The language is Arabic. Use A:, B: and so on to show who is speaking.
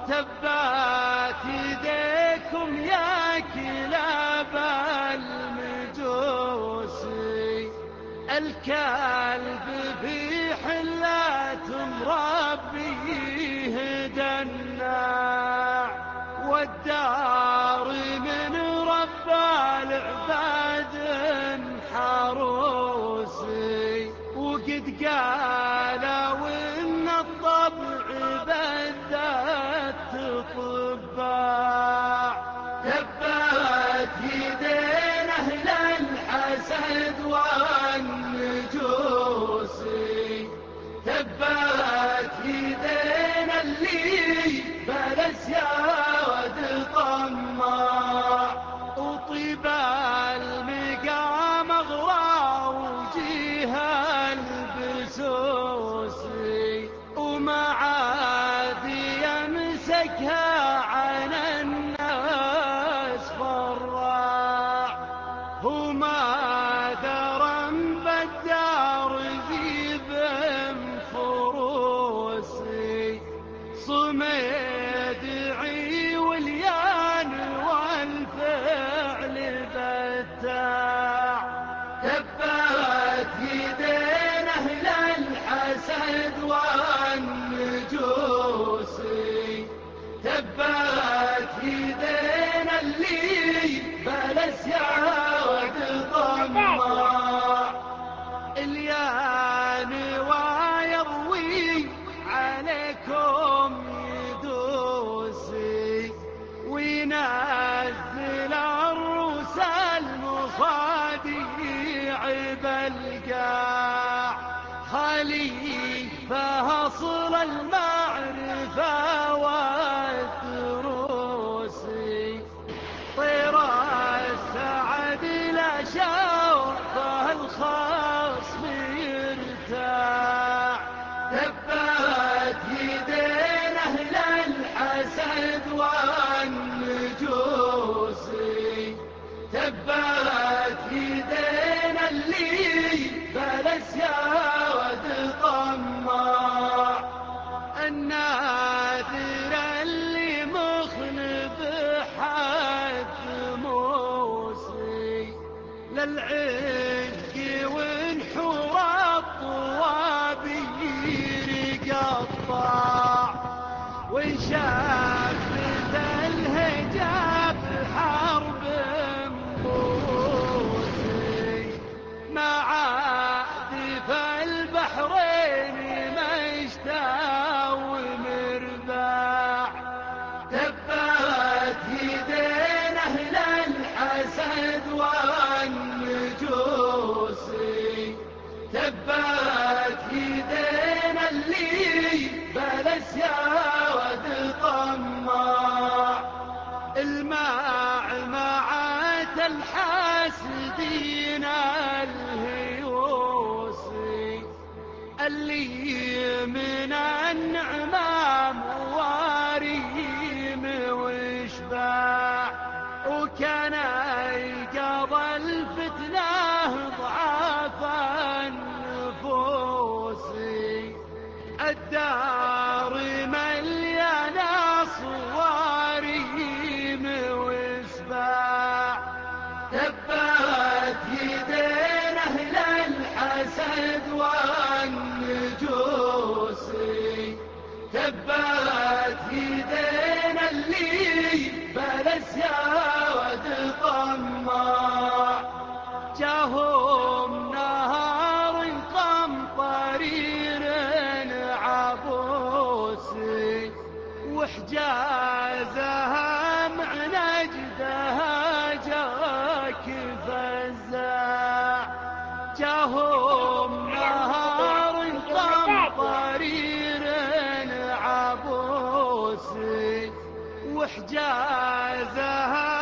A: تبات يديكم يا كلاب المجوس، الكلب في حلة مربيه دناع، والدار من رب العباد حروسي، وقد قالوا ان الطبع بدت طباع. تبت يدين اهل الحسد والنجوس، تبت يدين اللي بلس يا ود طماع، وطيب المقام اغرى وجيها البسوسي، وما عاد يمسكها عن الناس فراع، وما درم بالدار ذيب فروسي، صميدعي واليان والفعل بتاع. تبت يدين اهل الحسد والنجوس، تبت يدين اللي بلس يا ود طماع، اليان ويروي عليكم يدوسي، وينزل الروس المخاديع بالقاع، خليفة أصل المعرفة والدروسي، طير السعد لا شوفه الخصم يرتاع. تبت يدين اهل الحسد والنجوس، تبت يدين اللي بلس يا ود طماع، الناذر اللي مخلف حد موسي، للعق ونحور الطوابير قطاع، وانشفت الهجاب حرب بروسي، ما عاد في البحرين مشتى ومرباع. تبت يدين اهل الحسد والنجوس، تبت يدين اللي بلس يا ود طماع، المعمعة الحاسدين الهيوسي، اللي من النعمام واريم وشباع، وكان يقضى الفتنة ضعاف النفوسي، الدار مليانة صواريم وسباع. تبت يدين اهل الحسد والنجوس، تبت يدين اللي بلس يا ود طماع، جاهم نهار قمطرير عبوسي، وحجازها مع نجدها جاك فزاع، جاهم نهار قمطرير عبوسي، وحجازها